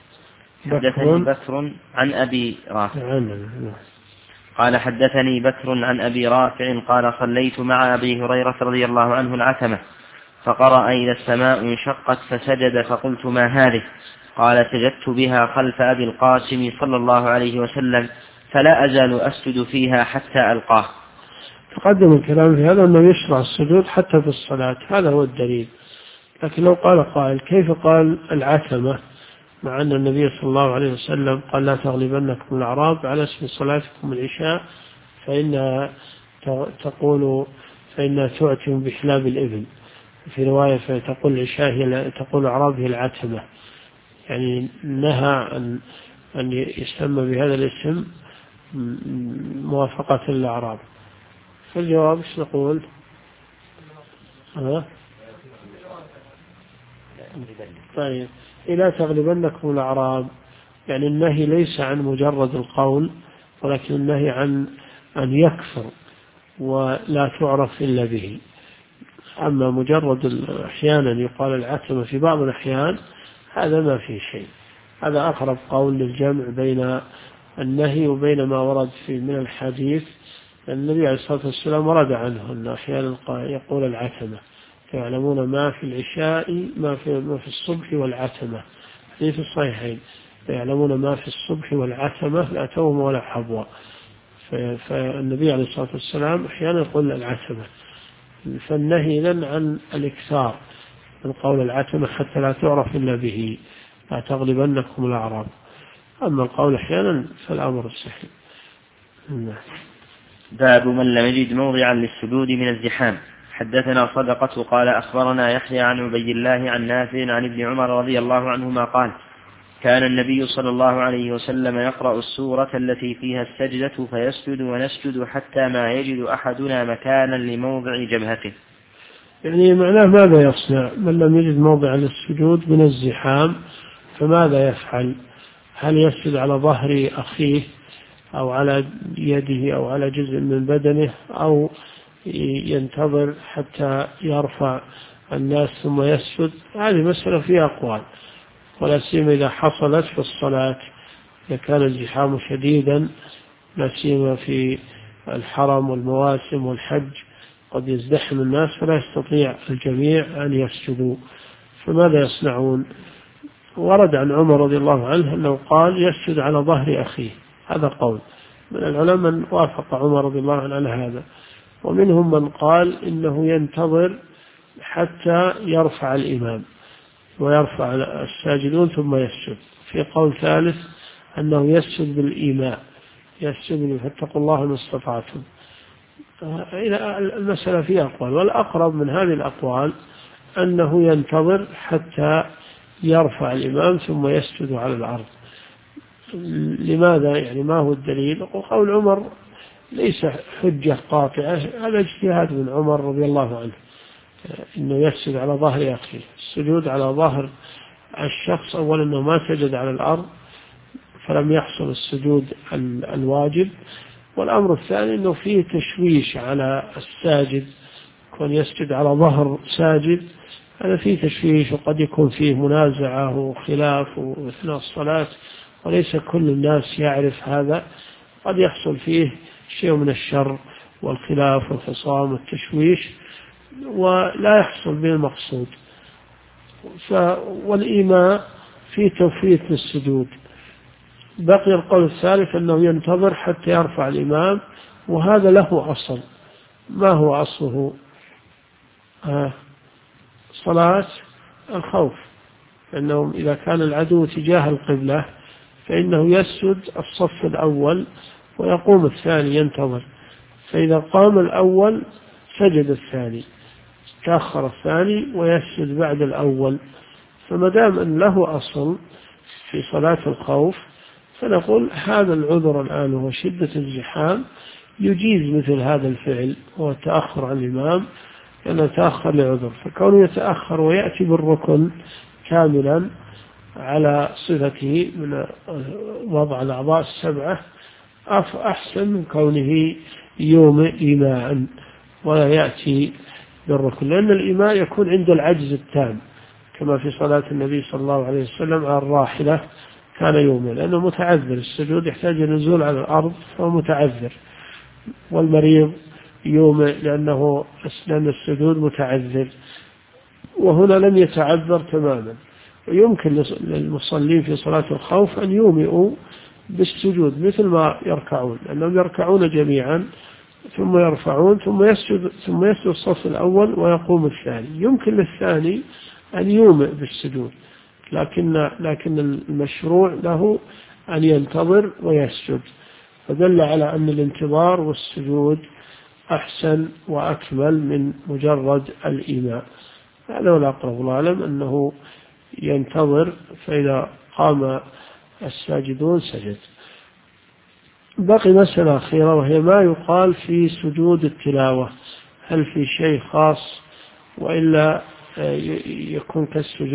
بكر عن أبي رافع قال حدثني بكر عن أبي رافع قال صليت مع أبي هريرة رضي الله عنه العتمة فقرأ إذا السماء انشقت فسجد فقلت ما هذه؟ قال سجدت بها خلف أبي القاسم صلى الله عليه وسلم فلا أزال أسجد فيها حتى ألقاه. تقدم الكلام في هذا أنه يشرع السجود حتى في الصلاة، هذا هو الدليل، لكن لو قال قائل كيف قال العتمة مع أن النبي صلى الله عليه وسلم قال لا تغلبنكم الأعراب على اسم صلاتكم العشاء فإنها تؤتم بحلاب الإبل، في رواية فتقول العشاء تقول الأعراب هي العتمة، يعني نهى أن يسمى بهذا الاسم موافقة الأعراب. فالجواب ايش نقول؟ طيب إلا تغلبنكم الأعراب، يعني النهي ليس عن مجرد القول، ولكن النهي عن أن يكفر ولا تعرف إلا به. أما مجرد أحيانا يقال العتمة في بعض الأحيان هذا ما فيه شيء، هذا أقرب قول للجمع بين النهي وبين ما ورد في من الحديث. النبي عليه الصلاة والسلام ورد عنه أن أحيانا يقول العتمة يعلمون ما في العشاء ما في الصبح والعتمة، في الصحيحين يعلمون ما في الصبح والعتمة لا توم ولا حبوا، فالنبي عليه الصلاة والسلام أحيانا يقول العتمة، فالنهي إذن عن الإكثار من قول العتمة حتى لا تعرف إلا به، لا تغلبنكم الأعراب. أما القول أحيانا فالأمر الصحيح. باب من لم يجد موضعا للسجود من الزحام. حدثنا صدقة قال أخبرنا يحيى عن عبيد الله عن نافع عن ابن عمر رضي الله عنهما قال كان النبي صلى الله عليه وسلم يقرأ السورة التي فيها السجدة فيسجد ونسجد حتى ما يجد أحدنا مكانا لموضع جبهته. يعني معناه ماذا يصنع من لم يجد موضع للسجود من الزحام فماذا يفعل؟ هل يسجد على ظهر أخيه أو على يده أو على جزء من بدنه أو ينتظر حتى يرفع الناس ثم يسجد؟ هذه مسألة فيها أقوال، ولا سيما إذا حصلت في الصلاة، إذا كان الزحام شديدا لا سيما في الحرم والمواسم والحج قد يزدحم الناس فلا يستطيع الجميع أن يسجدوا، فماذا يصنعون؟ ورد عن عمر رضي الله عنه أنه قال يسجد على ظهر أخيه، هذا قول من العلماء من وافق عمر رضي الله عنه على هذا، ومنهم من قال إنه ينتظر حتى يرفع الإمام ويرفع الساجدون ثم يسجد. في قول ثالث أنه يسجد بالإيماء، يسجد فاتقوا الله ما استطعتم. المسألة فيها أقوال، والأقرب من هذه الأقوال أنه ينتظر حتى يرفع الإمام ثم يسجد على الأرض. لماذا؟ يعني ما هو الدليل؟ وقول عمر ليس حجة قاطعة، هذا اجتهاد من عمر رضي الله عنه إنه يسجد على ظهر أخيه. السجود على ظهر الشخص أولا أنه ما سجد على الأرض فلم يحصل السجود الواجب، والأمر الثاني أنه فيه تشويش على الساجد، كون يسجد على ظهر ساجد هذا فيه تشويش، وقد يكون فيه منازعة وخلاف أثناء الصلاة، وليس كل الناس يعرف هذا، قد يحصل فيه شيء من الشر والخلاف والخصام والتشويش ولا يحصل به المقصود. والإيماء في توفيت للسجود. بقي القول الثالث أنه ينتظر حتى يرفع الإمام، وهذا له أصل. ما هو أصله؟ صلاة الخوف، لأنه إذا كان العدو تجاه القبلة فإنه يسجد الصف الأول ويقوم الثاني ينتظر، فإذا قام الأول سجد الثاني، تأخر الثاني ويسجد بعد الأول. فما دام أن له أصل في صلاة الخوف فنقول هذا العذر الآن هو شدة الزحام يجيز مثل هذا الفعل، هو التأخر عن الإمام، لأنه تأخر لعذر، فكونه يتأخر ويأتي بالركن كاملا على صفته من وضع الأعضاء السبعة أحسن من كونه يومئ إيماء ولا يأتي بالركن، لأن الإيماء يكون عند العجز التام، كما في صلاة النبي صلى الله عليه وسلم على الراحلة كان يومئ، لأنه متعذر، السجود يحتاج النزول على الأرض فهو متعذر، والمريض يومئ لأن السجود متعذر، وهنا لم يتعذر تماما. ويمكن للمصلين في صلاة الخوف أن يومئوا بالسجود مثل ما يركعون، لأنهم يركعون جميعا ثم يرفعون ثم يسجد الصف الأول ويقوم الثاني، يمكن للثاني أن يومئ بالسجود، لكن المشروع له أن ينتظر ويسجد، فدل على أن الانتظار والسجود أحسن وأكمل من مجرد الإيماء. هذا هو الأقرب، الله أعلم أنه ينتظر، فإذا قام الساجدون سجد. بقي مسألة أخيرة وهي ما يقال في سجود التلاوة، هل في شيء خاص وإلا يكون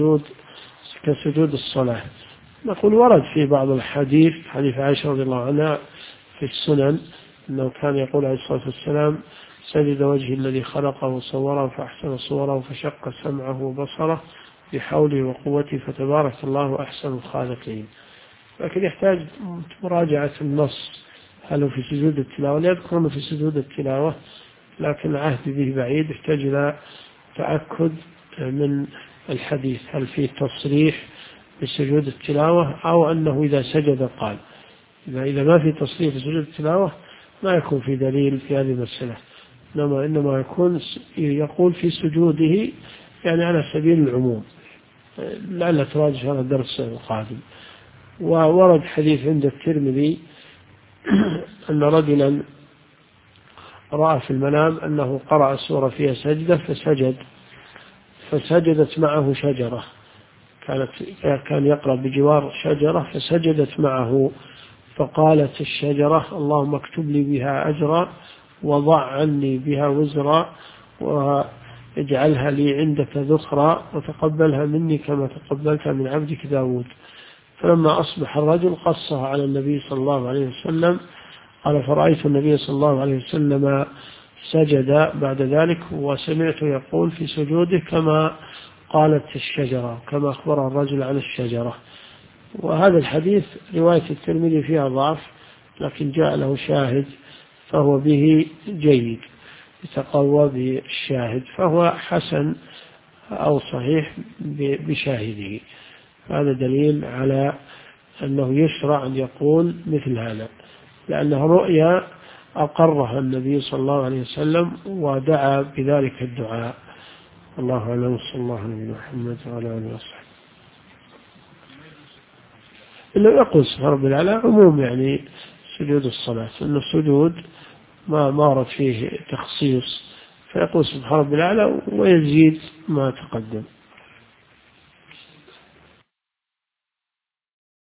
كسجود الصلاة؟ نقول ورد في بعض الحديث، حديث عائشة رضي الله عنها في السنن أنه كان يقول عليه الصلاة والسلام سجد وجه الذي خلقه وصوره فأحسن صوره فشق سمعه وبصره بحوله وقوته فتبارك الله أحسن الخالقين. لكن يحتاج مراجعة النص، هل هو في سجود التلاوة؟ لا يذكر أنه في سجود التلاوة، لكن العهد به بعيد، يحتاج إلى تأكد من الحديث هل فيه تصريح بسجود التلاوة أو أنه إذا سجد قال. إذا ما في تصريح بسجود التلاوة ما يكون في دليل في هذه المسألة، إنما يقول في سجوده يعني على سبيل العموم، لعل تراجع هذا الدرس القادم. وورد حديث عند الترمذي أن رجلا رأى في المنام أنه قرأ سورة فيها سجدة فسجدت معه شجرة، كان يقرأ بجوار شجرة فسجدت معه، فقالت الشجرة اللهم اكتب لي بها أجرا وضع عني بها وزرا واجعلها لي عندك ذخرا وتقبلها مني كما تقبلتها من عبدك داود. فلما أصبح الرجل قصها على النبي صلى الله عليه وسلم، قال فرأيت النبي صلى الله عليه وسلم سجد بعد ذلك وسمعت يقول في سجوده كما قالت الشجرة، كما أخبر الرجل عن الشجرة. وهذا الحديث رواية الترمذي فيها ضعف، لكن جاء له شاهد فهو به جيد، يتقوى بالشاهد، فهو حسن أو صحيح بشاهده. هذا دليل على أنه يشرع أن يقول مثل هذا، لأنه رؤيا أقرها النبي صلى الله عليه وسلم ودعا بذلك الدعاء. الله أعلم، صلى الله عليه محمد وعلى آله وصحبه. إنه يقول سبحان ربي الأعلى عموم يعني سجود الصلاة، إن السجود ما ورد فيه تخصيص، فيقول سبحان ربي الأعلى ويزيد ما تقدم.